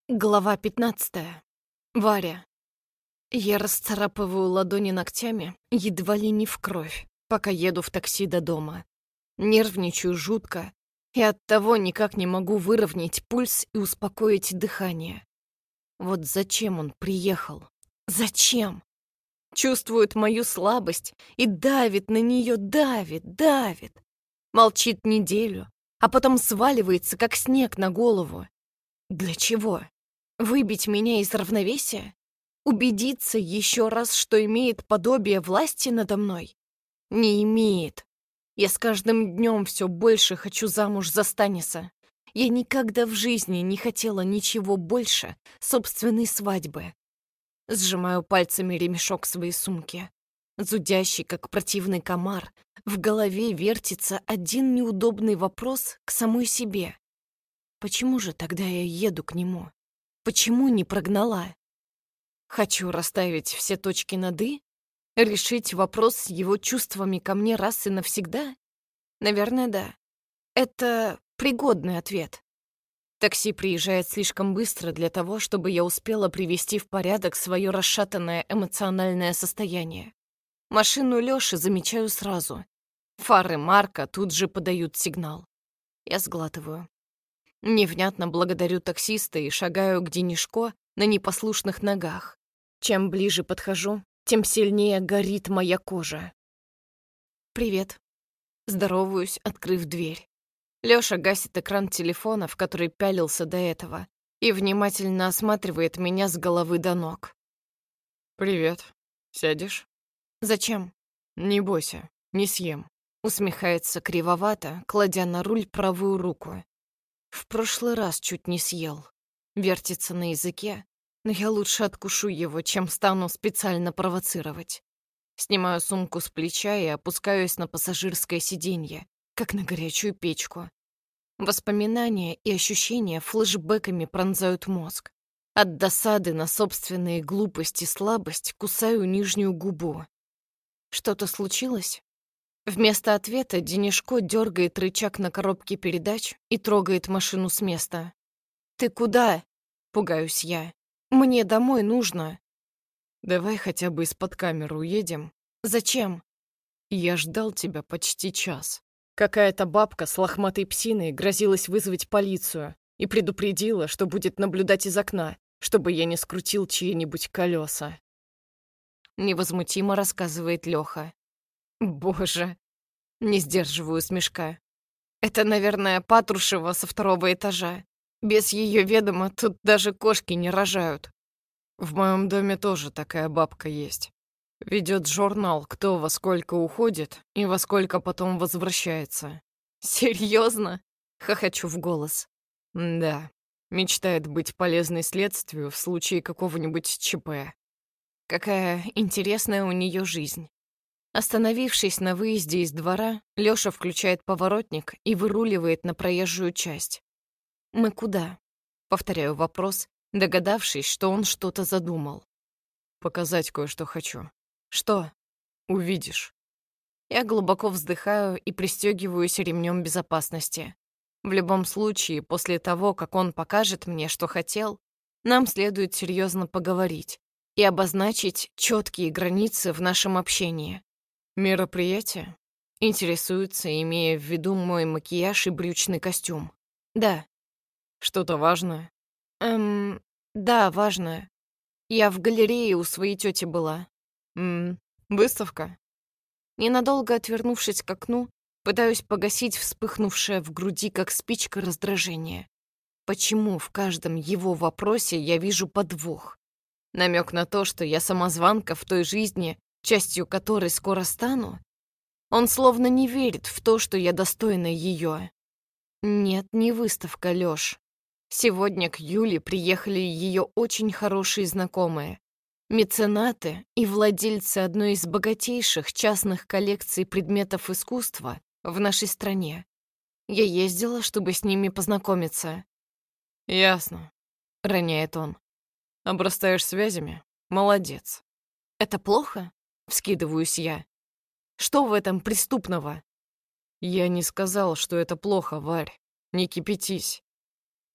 Глава 15. Варя. Я расцарапываю ладони ногтями, едва ли не в кровь, пока еду в такси до дома. Нервничаю жутко, и оттого никак не могу выровнять пульс и успокоить дыхание. Вот зачем он приехал? Зачем? Чувствует мою слабость и давит на нее, давит. Молчит неделю, а потом сваливается, как снег на голову. Для чего? Выбить меня из равновесия? Убедиться еще раз, что имеет подобие власти надо мной? Не имеет. Я с каждым днем все больше хочу замуж за Станиса. Я никогда в жизни не хотела ничего больше собственной свадьбы. Сжимаю пальцами ремешок своей сумки. Зудящий, как противный комар, в голове вертится один неудобный вопрос к самой себе. Почему же тогда я еду к нему? Почему не прогнала? Хочу расставить все точки над «и», решить вопрос с его чувствами ко мне раз и навсегда? Наверное, да. Это пригодный ответ. Такси приезжает слишком быстро для того, чтобы я успела привести в порядок свое расшатанное эмоциональное состояние. Машину Лёши замечаю сразу. Фары Марка тут же подают сигнал. Я сглатываю. Невнятно благодарю таксиста и шагаю к Денишко на непослушных ногах. Чем ближе подхожу, тем сильнее горит моя кожа. «Привет». Здороваюсь, открыв дверь. Лёша гасит экран телефона, в который пялился до этого, и внимательно осматривает меня с головы до ног. «Привет. Сядешь?» «Зачем?» «Не бойся, не съем». Усмехается кривовато, кладя на руль правую руку. В прошлый раз чуть не съел. Вертится на языке, но я лучше откушу его, чем стану специально провоцировать. Снимаю сумку с плеча и опускаюсь на пассажирское сиденье, как на горячую печку. Воспоминания и ощущения флешбэками пронзают мозг. От досады на собственные глупость и слабость кусаю нижнюю губу. Что-то случилось? Вместо ответа Денишко дергает рычаг на коробке передач и трогает машину с места. «Ты куда?» — пугаюсь я. «Мне домой нужно». «Давай хотя бы из-под камеры уедем. «Зачем?» Я ждал тебя почти час. Какая-то бабка с лохматой псиной грозилась вызвать полицию и предупредила, что будет наблюдать из окна, чтобы я не скрутил чьи-нибудь колеса». Невозмутимо рассказывает Лёха. Боже, не сдерживаю смешка. Это, наверное, Патрушева со второго этажа. Без ее ведома тут даже кошки не рожают. В моем доме тоже такая бабка есть. Ведет журнал, кто во сколько уходит и во сколько потом возвращается. Серьезно? Хохочу в голос. Да, мечтает быть полезной следствию в случае какого-нибудь ЧП. Какая интересная у нее жизнь. Остановившись на выезде из двора, Лёша включает поворотник и выруливает на проезжую часть. «Мы куда?» — повторяю вопрос, догадавшись, что он что-то задумал. Показать кое-что хочу. «Что?» Увидишь. Я глубоко вздыхаю и пристегиваюсь ремнем безопасности. В любом случае, после того, как он покажет мне, что хотел, нам следует серьезно поговорить и обозначить четкие границы в нашем общении. Мероприятие? Интересуется, имея в виду мой макияж и брючный костюм. Да. Что-то важное? Да, важное. Я в галерее у своей тети была. Выставка? Ненадолго отвернувшись к окну, пытаюсь погасить вспыхнувшее в груди, как спичка, раздражение. Почему в каждом его вопросе я вижу подвох? Намек на то, что я самозванка в той жизни, частью которой скоро стану? Он словно не верит в то, что я достойна ее. Нет, не выставка, Лёш. Сегодня к Юле приехали ее очень хорошие знакомые. Меценаты и владельцы одной из богатейших частных коллекций предметов искусства в нашей стране. Я ездила, чтобы с ними познакомиться. Ясно. — роняет он. Обрастаешь связями? Молодец. «Это плохо?» — вскидываюсь я. «Что в этом преступного?» Я не сказал, что это плохо, Варь. Не кипятись.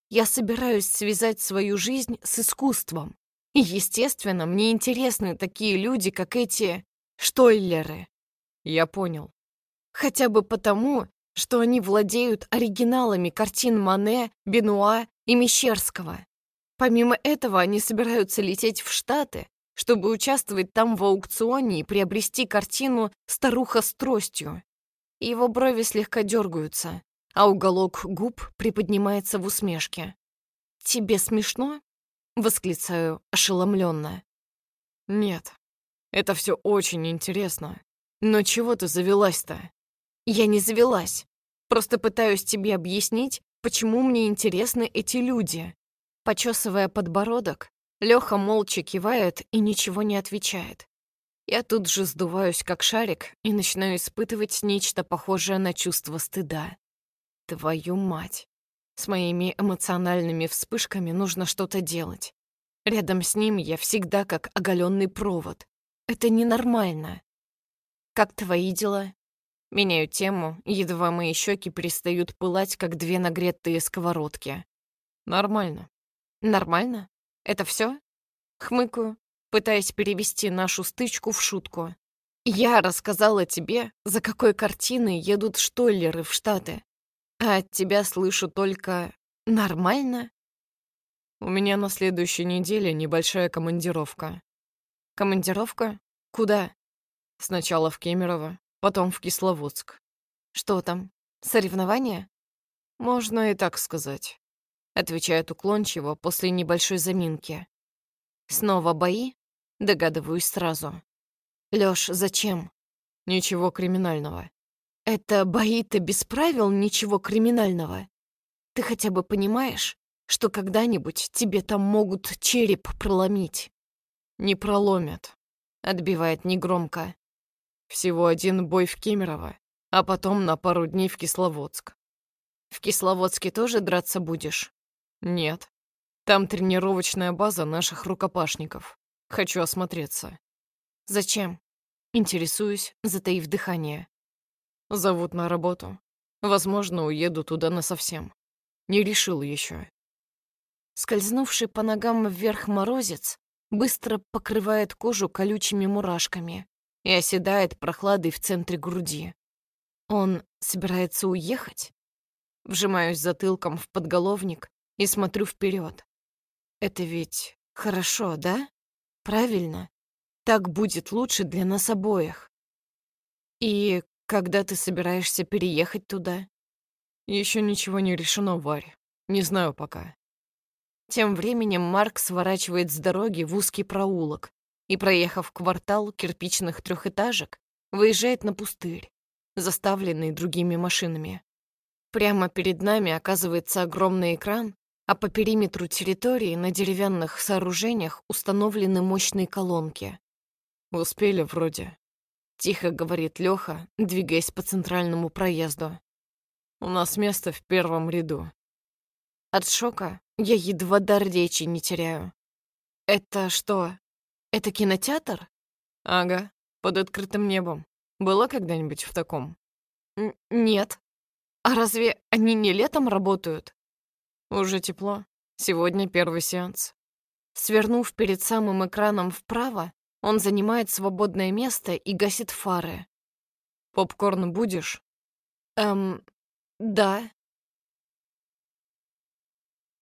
Я собираюсь связать свою жизнь с искусством. И, естественно, мне интересны такие люди, как эти Штойлеры. Я понял. Хотя бы потому, что они владеют оригиналами картин Мане, Бенуа и Мещерского. Помимо этого, они собираются лететь в Штаты, чтобы участвовать там в аукционе и приобрести картину «Старуха с тростью». Его брови слегка дергаются, а уголок губ приподнимается в усмешке. «Тебе смешно?» — восклицаю ошеломленно. Нет, это все очень интересно. Но чего ты завелась-то? Я не завелась. Просто пытаюсь тебе объяснить, почему мне интересны эти люди. Почесывая подбородок, Лёха молча кивает и ничего не отвечает. Я тут же сдуваюсь, как шарик, и начинаю испытывать нечто похожее на чувство стыда. Твою мать. С моими эмоциональными вспышками нужно что-то делать. Рядом с ним я всегда как оголенный провод. Это ненормально. Как твои дела? Меняю тему, едва мои щеки перестают пылать, как две нагретые сковородки. Нормально. Нормально? Это все? Хмыкаю, пытаясь перевести нашу стычку в шутку. Я рассказала тебе, за какой картиной едут Штойлеры в Штаты. А от тебя слышу только «нормально». У меня на следующей неделе небольшая командировка. Командировка? Куда? Сначала в Кемерово, потом в Кисловодск. Что там? Соревнования? Можно и так сказать. Отвечает уклончиво после небольшой заминки. Снова бои? Догадываюсь сразу. Лёш, зачем? Ничего криминального. Это бои-то без правил, ничего криминального. Ты хотя бы понимаешь, что когда-нибудь тебе там могут череп проломить? Не проломят. Отбивает негромко. Всего один бой в Кемерово, а потом на пару дней в Кисловодск. В Кисловодске тоже драться будешь? Нет. Там тренировочная база наших рукопашников. Хочу осмотреться. Зачем? Интересуюсь, затаив дыхание. Зовут на работу. Возможно, уеду туда насовсем. Не решил еще. Скользнувший по ногам вверх морозец быстро покрывает кожу колючими мурашками и оседает прохладой в центре груди. Он собирается уехать? Вжимаюсь затылком в подголовник и смотрю вперед. Это ведь хорошо, да? Правильно? Так будет лучше для нас обоих. И когда ты собираешься переехать туда? Еще ничего не решено, Варь. Не знаю пока. Тем временем Марк сворачивает с дороги в узкий проулок и, проехав квартал кирпичных трехэтажек, выезжает на пустырь, заставленный другими машинами. Прямо перед нами оказывается огромный экран, а по периметру территории на деревянных сооружениях установлены мощные колонки. Успели вроде. Тихо говорит Лёха, двигаясь по центральному проезду. У нас место в первом ряду. От шока я едва дар речи не теряю. Это что? Это кинотеатр? Ага, под открытым небом. Была когда-нибудь в таком? Нет. А разве они не летом работают? Уже тепло. Сегодня первый сеанс. Свернув перед самым экраном вправо, он занимает свободное место и гасит фары. Попкорн будешь? Да.